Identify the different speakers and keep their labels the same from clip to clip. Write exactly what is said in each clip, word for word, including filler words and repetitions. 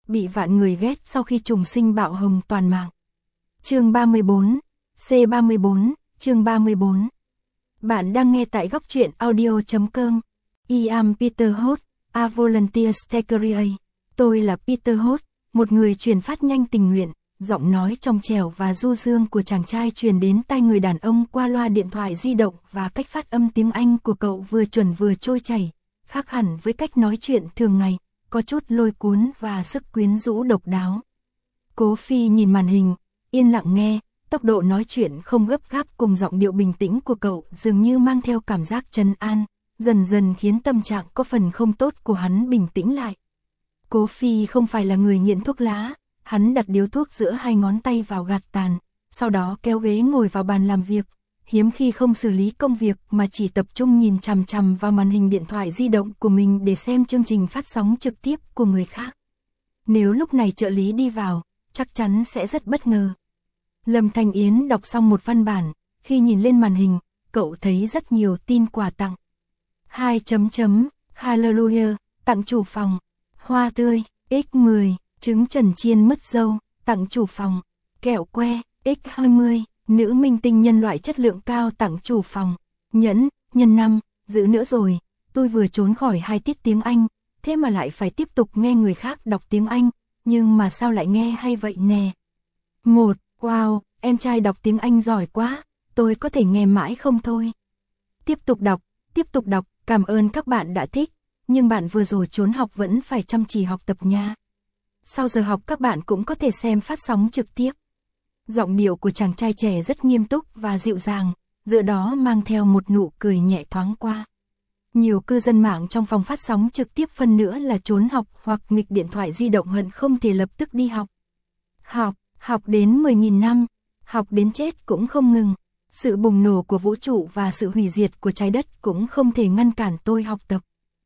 Speaker 1: bị vạn người ghét sau khi trùng sinh bạo hồng toàn mạng. Chương ba mươi bốn, C ba mươi bốn, chương ba mươi bốn. Bạn đang nghe tại góc truyện audio chấm com. I am Peter Holt, a volunteer secretary. Tôi là Peter Holt, một người truyền phát nhanh tình nguyện. Giọng nói trong trẻo và du dương của chàng trai truyền đến tai người đàn ông qua loa điện thoại di động, và cách phát âm tiếng Anh của cậu vừa chuẩn vừa trôi chảy, khác hẳn với cách nói chuyện thường ngày, có chút lôi cuốn và sức quyến rũ độc đáo. Cố Phi nhìn màn hình, yên lặng nghe, tốc độ nói chuyện không gấp gáp cùng giọng điệu bình tĩnh của cậu dường như mang theo cảm giác trấn an, dần dần khiến tâm trạng có phần không tốt của hắn bình tĩnh lại. Cố Phi không phải là người nghiện thuốc lá. Hắn đặt điếu thuốc giữa hai ngón tay vào gạt tàn, sau đó kéo ghế ngồi vào bàn làm việc, hiếm khi không xử lý công việc mà chỉ tập trung nhìn chằm chằm vào màn hình điện thoại di động của mình để xem chương trình phát sóng trực tiếp của người khác. Nếu lúc này trợ lý đi vào, chắc chắn sẽ rất bất ngờ. Lâm Thanh Yến đọc xong một văn bản, khi nhìn lên màn hình, cậu thấy rất nhiều tin quà tặng. Hai chấm chấm, Hallelujah, tặng chủ phòng, hoa tươi, nhân mười. Trứng trần chiên mứt dâu, tặng chủ phòng, kẹo que, nhân hai mươi, nữ minh tinh nhân loại chất lượng cao tặng chủ phòng, nhẫn, nhân năm, giữ nữa rồi, tôi vừa trốn khỏi hai tiết tiếng Anh, thế mà lại phải tiếp tục nghe người khác đọc tiếng Anh, nhưng mà sao lại nghe hay vậy nè. Một, wow, em trai đọc tiếng Anh giỏi quá, tôi có thể nghe mãi không thôi. Tiếp tục đọc, tiếp tục đọc, cảm ơn các bạn đã thích, nhưng bạn vừa rồi trốn học vẫn phải chăm chỉ học tập nha. Sau giờ học các bạn cũng có thể xem phát sóng trực tiếp. Giọng điệu của chàng trai trẻ rất nghiêm túc và dịu dàng, giữa đó mang theo một nụ cười nhẹ thoáng qua. Nhiều cư dân mạng trong phòng phát sóng trực tiếp phân nữa là trốn học hoặc nghịch điện thoại di động hận không thể lập tức đi học. Học, học đến mười nghìn năm, học đến chết cũng không ngừng. Sự bùng nổ của vũ trụ và sự hủy diệt của trái đất cũng không thể ngăn cản tôi học tập.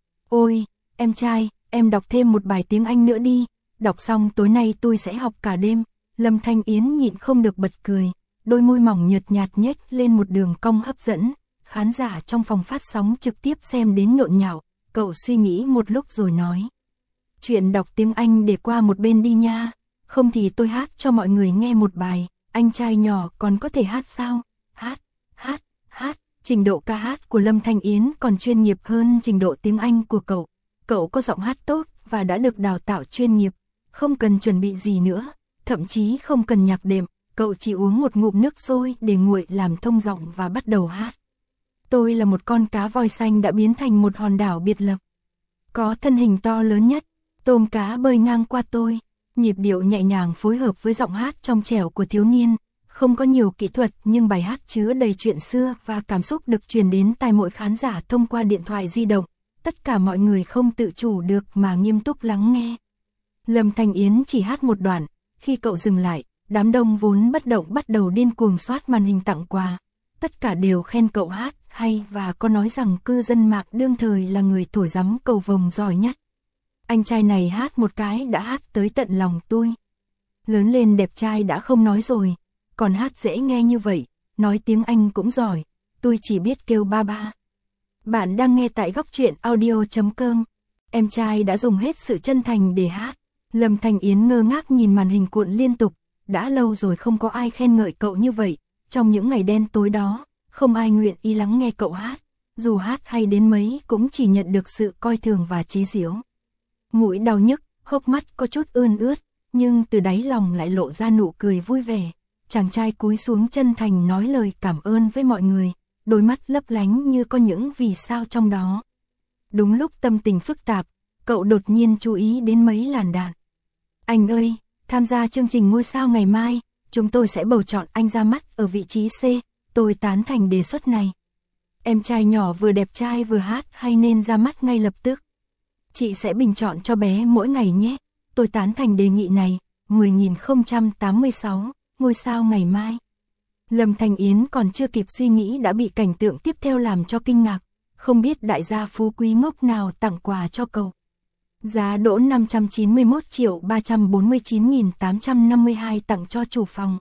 Speaker 1: Ôi, em trai, em đọc thêm một bài tiếng Anh nữa đi. Đọc xong tối nay tôi sẽ học cả đêm. Lâm Thanh Yến nhịn không được bật cười, đôi môi mỏng nhợt nhạt nhếch lên một đường cong hấp dẫn. Khán giả trong phòng phát sóng trực tiếp xem đến nhộn nhạo, cậu suy nghĩ một lúc rồi nói. Chuyện đọc tiếng Anh để qua một bên đi nha, không thì tôi hát cho mọi người nghe một bài. Anh trai nhỏ còn có thể hát sao? Hát, hát, hát. Trình độ ca hát của Lâm Thanh Yến còn chuyên nghiệp hơn trình độ tiếng Anh của cậu. Cậu có giọng hát tốt và đã được đào tạo chuyên nghiệp. Không cần chuẩn bị gì nữa, thậm chí không cần nhạc đệm, cậu chỉ uống một ngụm nước sôi để nguội làm thông giọng và bắt đầu hát. Tôi là một con cá voi xanh đã biến thành một hòn đảo biệt lập. Có thân hình to lớn nhất, tôm cá bơi ngang qua tôi, nhịp điệu nhẹ nhàng phối hợp với giọng hát trong trẻo của thiếu niên, không có nhiều kỹ thuật nhưng bài hát chứa đầy chuyện xưa và cảm xúc được truyền đến tai mỗi khán giả thông qua điện thoại di động. Tất cả mọi người không tự chủ được mà nghiêm túc lắng nghe. Lâm Thanh Yến chỉ hát một đoạn, khi cậu dừng lại, đám đông vốn bất động bắt đầu điên cuồng soát màn hình tặng quà. Tất cả đều khen cậu hát hay và có nói rằng cư dân mạng đương thời là người thổi giấm cầu vồng giỏi nhất. Anh trai này hát một cái đã hát tới tận lòng tôi. Lớn lên đẹp trai đã không nói rồi, còn hát dễ nghe như vậy, nói tiếng Anh cũng giỏi, tôi chỉ biết kêu ba ba. Bạn đang nghe tại góc truyện audio chấm com. Em trai đã dùng hết sự chân thành để hát. Lâm Thanh Yến ngơ ngác nhìn màn hình cuộn liên tục, đã lâu rồi không có ai khen ngợi cậu như vậy. Trong những ngày đen tối đó, không ai nguyện ý lắng nghe cậu hát, dù hát hay đến mấy cũng chỉ nhận được sự coi thường và chế giễu. Mũi đau nhức, hốc mắt có chút ươn ướt, nhưng từ đáy lòng lại lộ ra nụ cười vui vẻ. Chàng trai cúi xuống chân thành nói lời cảm ơn với mọi người, đôi mắt lấp lánh như có những vì sao trong đó. Đúng lúc tâm tình phức tạp, cậu đột nhiên chú ý đến mấy làn đạn. Anh ơi, tham gia chương trình ngôi sao ngày mai, chúng tôi sẽ bầu chọn anh ra mắt ở vị trí C, tôi tán thành đề xuất này. Em trai nhỏ vừa đẹp trai vừa hát hay nên ra mắt ngay lập tức. Chị sẽ bình chọn cho bé mỗi ngày nhé, tôi tán thành đề nghị này. mười nghìn không trăm tám mươi sáu, ngôi sao ngày mai. Lâm Thanh Yến còn chưa kịp suy nghĩ đã bị cảnh tượng tiếp theo làm cho kinh ngạc, không biết đại gia phú quý ngốc nào tặng quà cho cậu. Giá đỗ năm trăm chín mươi mốt triệu ba trăm bốn mươi chín nghìn tám trăm năm mươi hai tặng cho chủ phòng.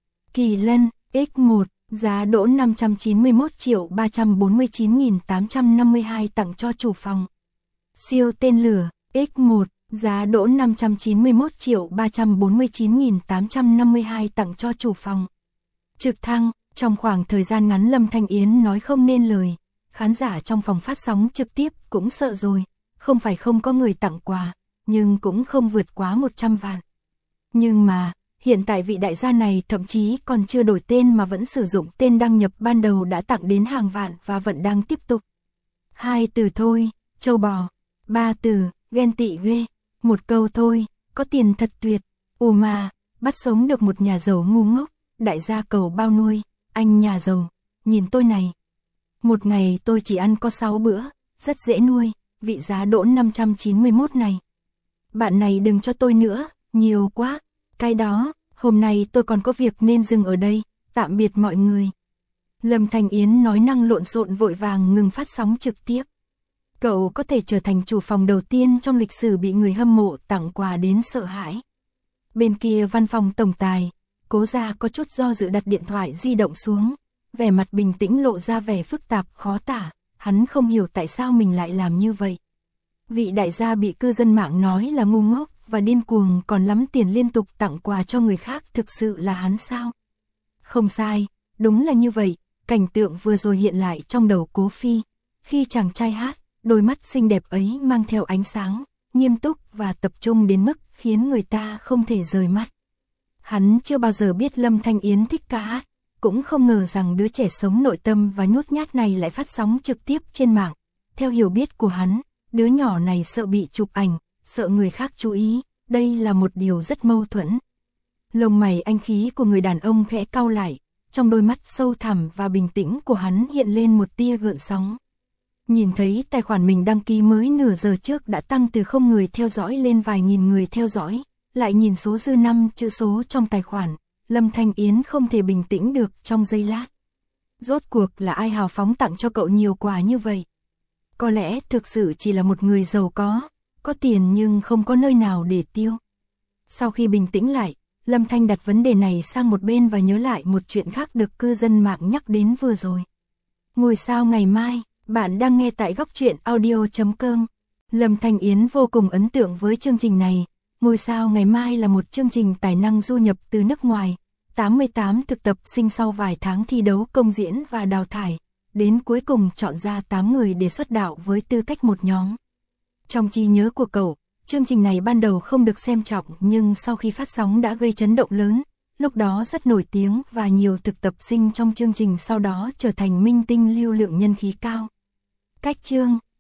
Speaker 1: Kỳ Lân, nhân một, giá đỗ năm trăm chín mươi mốt triệu ba trăm bốn mươi chín nghìn tám trăm năm mươi hai tặng cho chủ phòng. Siêu tên lửa, nhân một, Giá đỗ năm trăm chín mươi mốt triệu ba trăm bốn mươi chín nghìn tám trăm năm mươi hai tặng cho chủ phòng. Trực thăng, trong khoảng thời gian ngắn Lâm Thanh Yến nói không nên lời, khán giả trong phòng phát sóng trực tiếp cũng sợ rồi, không phải không có người tặng quà, nhưng cũng không vượt quá một trăm vạn. Nhưng mà, hiện tại vị đại gia này thậm chí còn chưa đổi tên mà vẫn sử dụng tên đăng nhập ban đầu đã tặng đến hàng vạn và vẫn đang tiếp tục. Hai từ thôi, châu bò. Ba từ, ghen tị ghê. Một câu thôi, có tiền thật tuyệt. Ồ mà, bắt sống được một nhà giàu ngu ngốc, đại gia cầu bao nuôi, anh nhà giàu, nhìn tôi này. Một ngày tôi chỉ ăn có sáu bữa, rất dễ nuôi, vị giá đỗ năm trăm chín mươi mốt này. Bạn này đừng cho tôi nữa, nhiều quá. Cái đó, hôm nay tôi còn có việc nên dừng ở đây, tạm biệt mọi người. Lâm Thanh Yến nói năng lộn xộn vội vàng ngừng phát sóng trực tiếp. Cậu có thể trở thành chủ phòng đầu tiên trong lịch sử bị người hâm mộ tặng quà đến sợ hãi. Bên kia văn phòng tổng tài, Cố Gia có chút do dự đặt điện thoại di động xuống, vẻ mặt bình tĩnh lộ ra vẻ phức tạp khó tả, hắn không hiểu tại sao mình lại làm như vậy. Vị đại gia bị cư dân mạng nói là ngu ngốc và điên cuồng còn lắm tiền liên tục tặng quà cho người khác thực sự là hắn sao? Không sai, đúng là như vậy, cảnh tượng vừa rồi hiện lại trong đầu Cố Phi, khi chàng trai hát, đôi mắt xinh đẹp ấy mang theo ánh sáng, nghiêm túc và tập trung đến mức khiến người ta không thể rời mắt. Hắn chưa bao giờ biết Lâm Thanh Yến thích ca hát, cũng không ngờ rằng đứa trẻ sống nội tâm và nhút nhát này lại phát sóng trực tiếp trên mạng. Theo hiểu biết của hắn, đứa nhỏ này sợ bị chụp ảnh, sợ người khác chú ý, đây là một điều rất mâu thuẫn. Lông mày anh khí của người đàn ông khẽ cau lại, trong đôi mắt sâu thẳm và bình tĩnh của hắn hiện lên một tia gợn sóng. Nhìn thấy tài khoản mình đăng ký mới nửa giờ trước đã tăng từ không người theo dõi lên vài nghìn người theo dõi, lại nhìn số dư năm chữ số trong tài khoản, Lâm Thanh Yến không thể bình tĩnh được trong giây lát. Rốt cuộc là ai hào phóng tặng cho cậu nhiều quà như vậy? Có lẽ thực sự chỉ là một người giàu có, có tiền nhưng không có nơi nào để tiêu. Sau khi bình tĩnh lại, Lâm Thanh đặt vấn đề này sang một bên và nhớ lại một chuyện khác được cư dân mạng nhắc đến vừa rồi. Ngôi sao ngày mai, bạn đang nghe tại góc truyện audio chấm com. Lâm Thanh Yến vô cùng ấn tượng với chương trình này. Ngôi sao ngày mai là một chương trình tài năng du nhập từ nước ngoài, tám mươi tám thực tập sinh sau vài tháng thi đấu công diễn và đào thải, đến cuối cùng chọn ra tám người để xuất đạo với tư cách một nhóm. Trong trí nhớ của cậu, chương trình này ban đầu không được xem trọng nhưng sau khi phát sóng đã gây chấn động lớn, lúc đó rất nổi tiếng và nhiều thực tập sinh trong chương trình sau đó trở thành minh tinh lưu lượng nhân khí cao. Cách chương,